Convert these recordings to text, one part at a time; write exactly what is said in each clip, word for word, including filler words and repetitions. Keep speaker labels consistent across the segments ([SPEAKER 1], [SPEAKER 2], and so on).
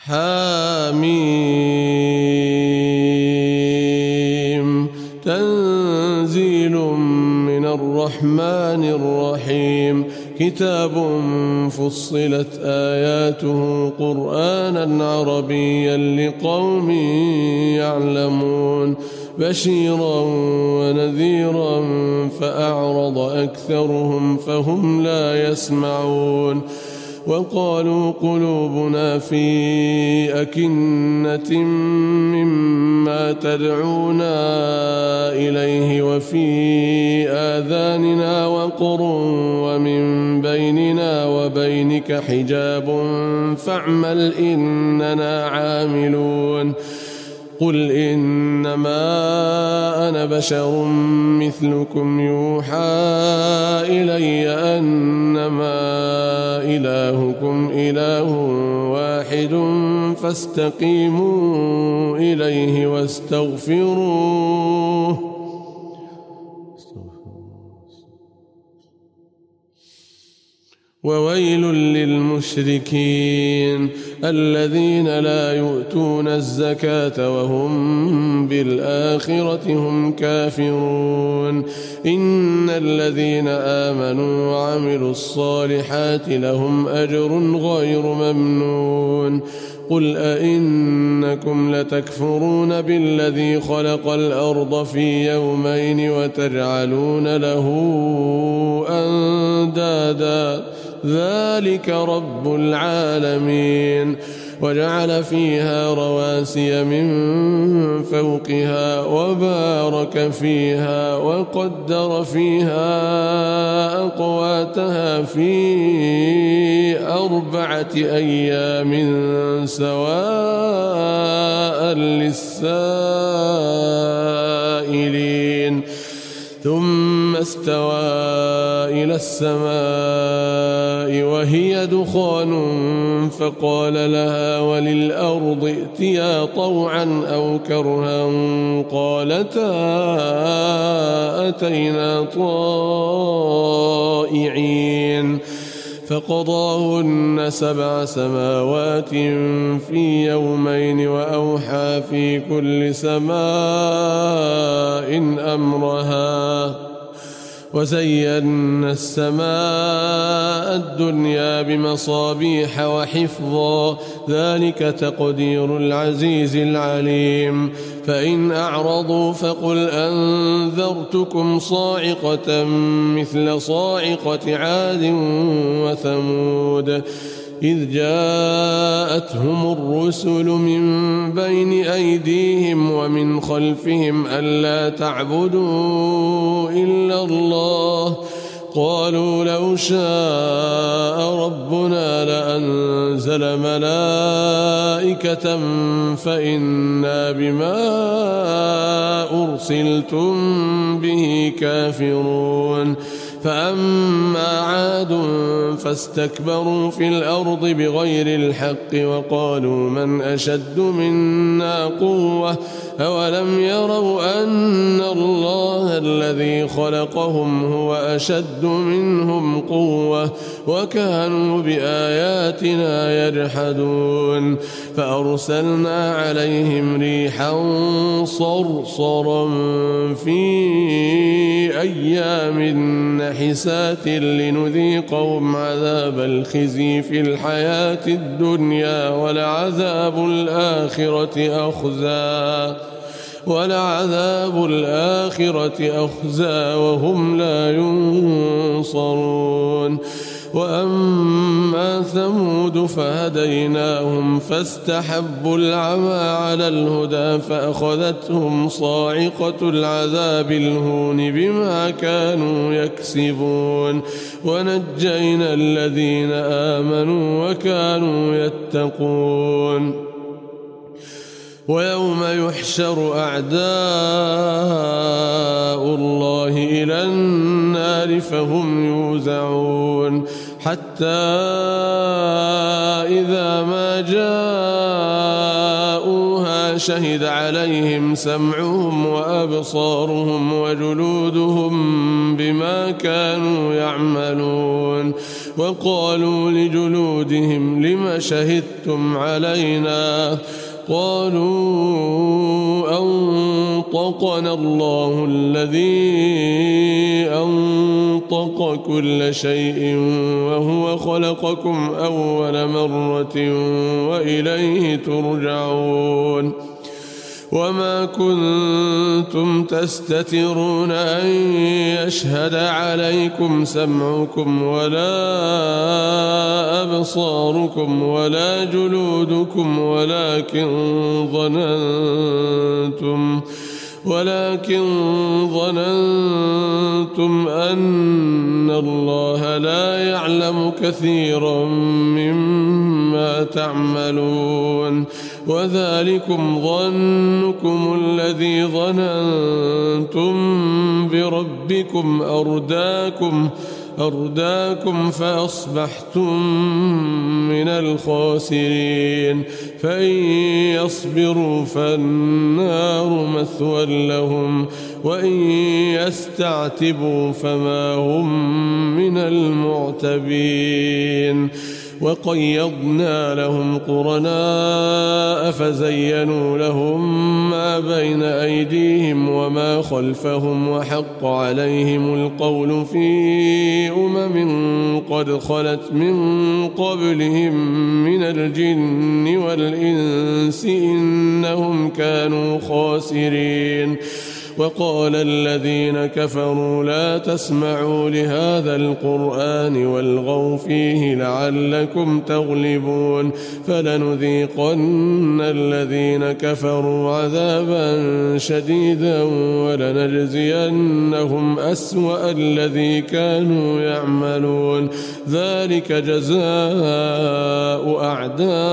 [SPEAKER 1] حاميم تنزيل من الرحمن الرحيم كتاب فصلت آياته قرآنا عربيا لقوم يعلمون بشيرا ونذيرا فأعرض أكثرهم فهم لا يسمعون وقالوا قلوبنا في أكنة مما تدعونا إليه وفي آذاننا وقر ومن بيننا وبينك حجاب فاعمل إننا عاملون قل إنما أنا بشر مثلكم يوحى إلي أنما إلهكم إله واحد فاستقيموا إليه واستغفروه وويل للمشركين الذين لا يؤتون الزكاة وهم بالآخرة هم كافرون إن الذين آمنوا وعملوا الصالحات لهم أجر غير ممنون قل أئنكم لتكفرون بالذي خلق الأرض في يومين وتجعلون له أندادا ذلك رب العالمين وجعل فيها رواسي من فوقها وبارك فيها وقدر فيها أقواتها في أربعة أيام سواء للسائلين ثم استوى إلى السماء وهي دخان فقال لها وللأرض ائتيا طوعا أو كرها قالتا أتينا طائعين فقضاهن سبع سماوات في يومين وأوحى في كل سماء أمرها وزينا السماء الدنيا بمصابيح وحفظا ذلك تقدير العزيز العليم فإن أعرضوا فقل أنذرتكم صاعقة مثل صاعقة عاد وثمود إذ جاءتهم الرسل من بين أيديهم ومن خلفهم ألا تعبدوا إلا الله قالوا لو شاء ربنا لأنزل ملائكة فإنا بما أرسلتم به كافرون فأما عاد فاستكبروا في الأرض بغير الحق وقالوا من أشد منا قوة أولم يروا أن الله الذي خلقهم هو أشد منهم قوة وكانوا بآياتنا يجحدون فأرسلنا عليهم ريحا صرصرا في أيام نحسات لنذيقهم عذاب الخزي في الحياة الدنيا ولعذاب الآخرة أخزى ولعذاب الآخرة أخزى وهم لا ينصرون وأما ثمود فهديناهم فاستحبوا العمى على الهدى فأخذتهم صاعقة العذاب الهون بما كانوا يكسبون ونجينا الذين آمنوا وكانوا يتقون ويوم يحشر أعداء الله إلى النار فهم يوزعون حتى إذا ما جاءوها شهد عليهم سمعهم وأبصارهم وجلودهم بما كانوا يعملون. وقالوا لجلودهم لم شهدتم علينا؟ قالوا أنطقنا الله الذي أنطق كل شيء وهو خلقكم أول مرة وإليه ترجعون. وما كنتم تستترون أن يشهد عليكم سمعكم ولا أبصاركم ولا جلودكم ولكن ظننتم ولكن ظننتم أن الله لا يعلم كثيرا مما تعملون. وذلكم ظنكم الذي ظننتم بربكم أرداكم أرداكم فأصبحتم من الخاسرين. فإن يصبروا فالنار مثوى لهم وإن يستعتبوا فما هم من المعتبين. وقيضنا لهم قرناء فزينوا لهم ما بين أيديهم وما خلفهم وحق عليهم القول في أمم قد خلت من قبلهم من الجن والإنس إنهم كانوا خاسرين. وقال الذين كفروا لا تسمعوا لهذا القرآن والغوا فيه لعلكم تغلبون. فلنذيقن الذين كفروا عذابا شديدا ولنجزينهم أسوأ الذي كانوا يعملون. ذلك جزاء أعداء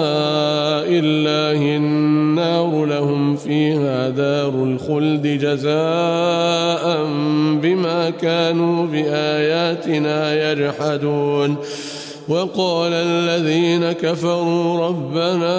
[SPEAKER 1] الله النار لهم فيها دار الخلد جزاء بما كانوا بآياتنا يجحدون. وقال الذين كفروا ربنا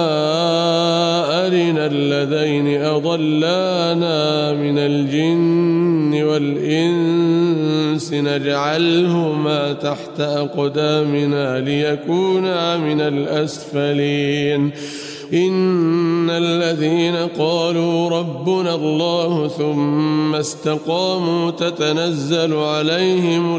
[SPEAKER 1] أرنا الذين أضلانا من الجن والإنس نجعلهما تحت أقدامنا ليكونا من الأسفلين. إن الذين قالوا ربنا الله ثم استقاموا تتنزل عليهم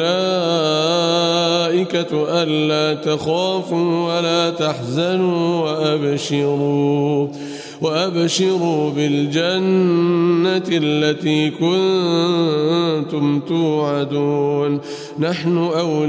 [SPEAKER 1] الملائكة ألا تخافوا ولا تحزنوا وأبشروا وأبشروا بالجنة التي كنتم توعدون. نحن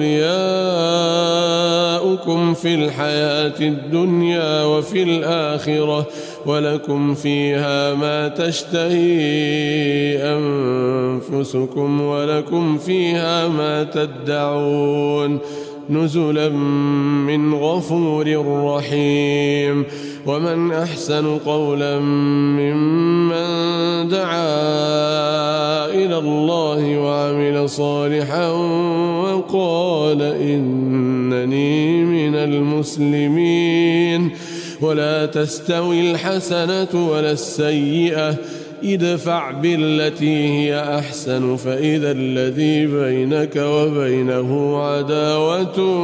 [SPEAKER 1] أولياؤكم في الحياة الدنيا وفي الآخرة ولكم فيها ما تشتهي أنفسكم ولكم فيها ما تدعون نزلا من غفور رحيم. ومن أحسن قولا ممن دعا إلى الله وعمل صالحا وقال إنني من المسلمين. ولا تستوي الحسنة ولا السيئة ادفع بالتي هي أحسن فإذا الذي بينك وبينه عداوة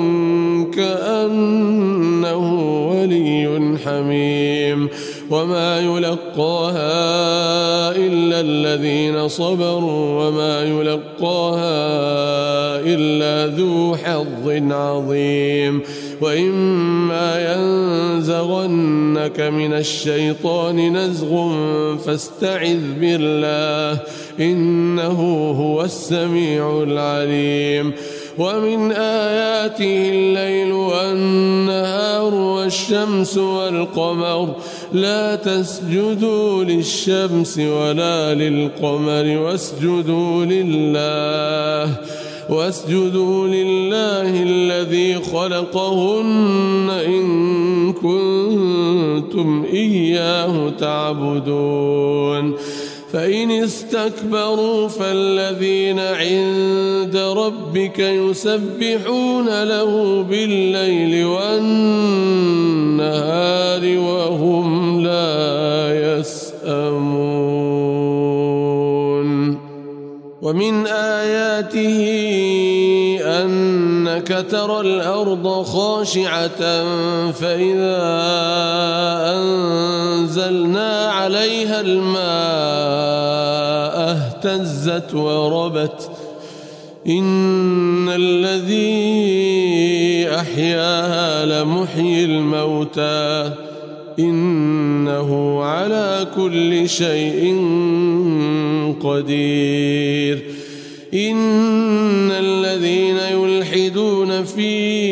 [SPEAKER 1] كأنه ولي حميم. وما يلقاها إلا الذين صبروا وما يلقاها إلا ذو حظ عظيم. وإما ينزغنك من الشيطان نزغ فاستعذ بالله إنه هو السميع العليم. ومن آياته الليل والنهار والشمس والقمر لا تسجدوا للشمس ولا للقمر واسجدوا لله واسجدوا لله الذي خلقهن إن كنتم إياه تعبدون. فإن استكبروا فالذين عند ربك يسبحون له بالليل والنهار وهم لا ومن آياته أنك ترى الأرض خاشعة فإذا أنزلنا عليها الماء اهتزت وربت إن الذي أحياها لمحيي الموتى إنه على كل شيء قدير إن الذين يلحدون في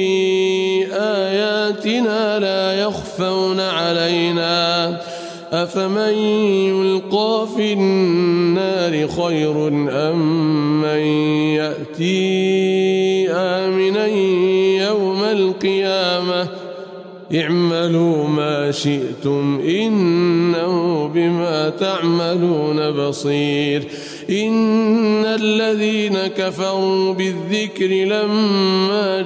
[SPEAKER 1] آياتنا لا يخفون علينا أفمن يلقى في النار خير أم من يأتي آمنا يوم القيامة اعملوا ما شئتم إنه بما تعملون بصير إن الذين كفروا بالذكر لما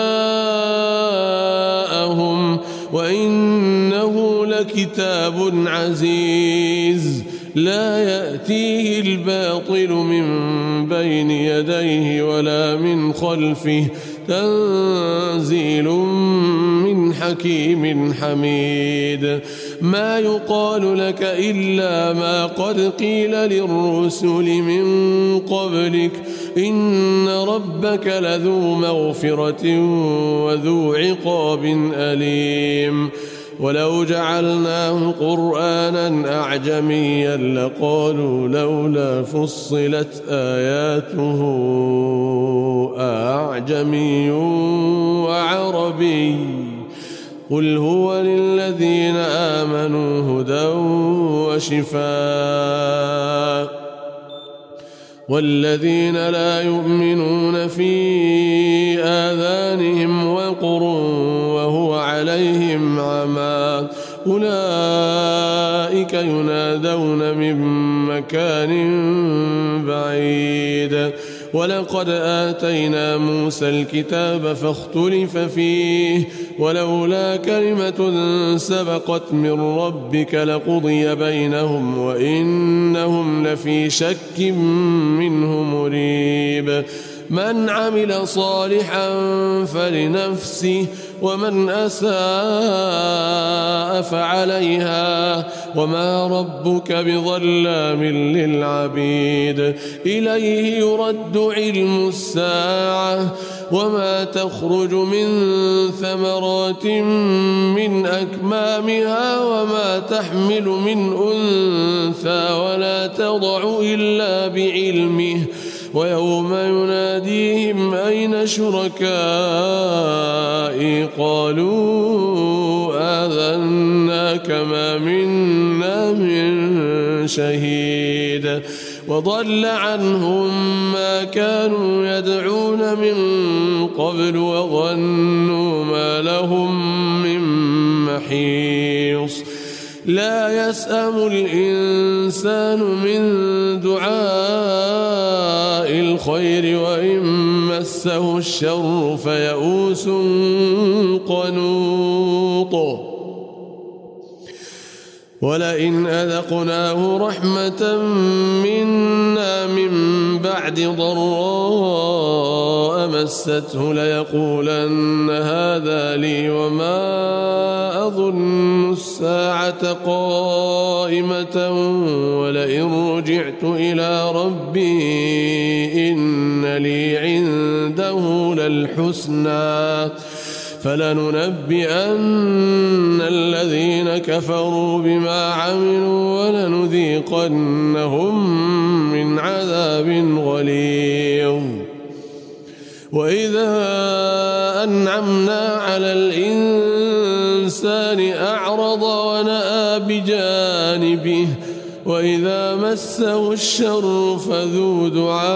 [SPEAKER 1] جاءهم وإنه لكتاب عزيز لا يأتيه الباطل من بين يديه ولا من خلفه تنزيل من حكيم حميد ما يقال لك إلا ما قد قيل للرسل من قبلك إن ربك لذو مغفرة وذو عقاب أليم ولو جعلناه قرآنا أعجميا لقالوا لولا فصلت آياته أعجمي وعربي قل هو للذين آمنوا هدى وشفاء والذين لا يؤمنون في آذانهم وقر وهو عليهم عمى أولئك ينادون من مكان بعيد ولقد آتينا موسى الكتاب فاختلف فيه ولولا كلمة سبقت من ربك لقضي بينهم وإنهم لفي شك منه مريب من عمل صالحا فلنفسه ومن أساء فعليها وما ربك بظلام للعبيد إليه يرد علم الساعة وما تخرج من ثمرات من أكمامها وما تحمل من أنثى ولا تضع إلا بعلمه ويوم يناديهم أين شركائي قالوا آذناك ما منا من شهيد وضل عنهم ما كانوا يدعون من قبل وظنوا ما لهم من محيص لا يسأم الإنسان من دعاء الخير وإن مسه الشر فيئوس قنوط ولئن أذقناه رحمة منا من بعد ضراء مسته ليقولن هذا لي وما أظن الساعة قائمة ولئن رجعت إلى ربي إن لي عنده للحسنى فلننبئن الذين كفروا بما عملوا ولنذيقنهم من عذاب غليظ وإذا أنعمنا على الإنسان أعرض ونأى بجانبه وإذا مسه الشر فذو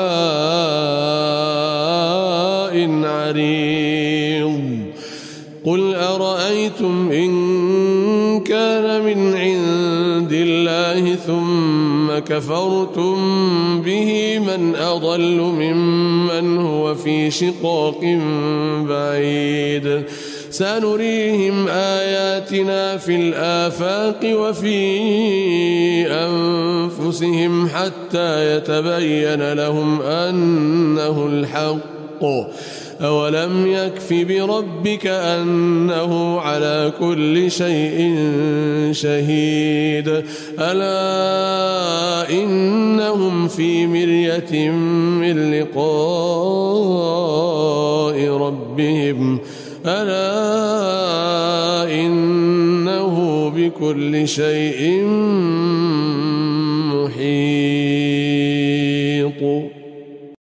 [SPEAKER 1] دعاء عريض قل أرأيتم إن كان من عند الله ثم كفرتم به من أضل ممن هو في شقاق بعيد سنريهم آياتنا في الآفاق وفي أنفسهم حتى يتبين لهم أنه الحق أولم يكف بربك أنه على كل شيء شهيد ألا إنهم في مرية من لقاء ربهم ألا إنه بكل شيء محيط.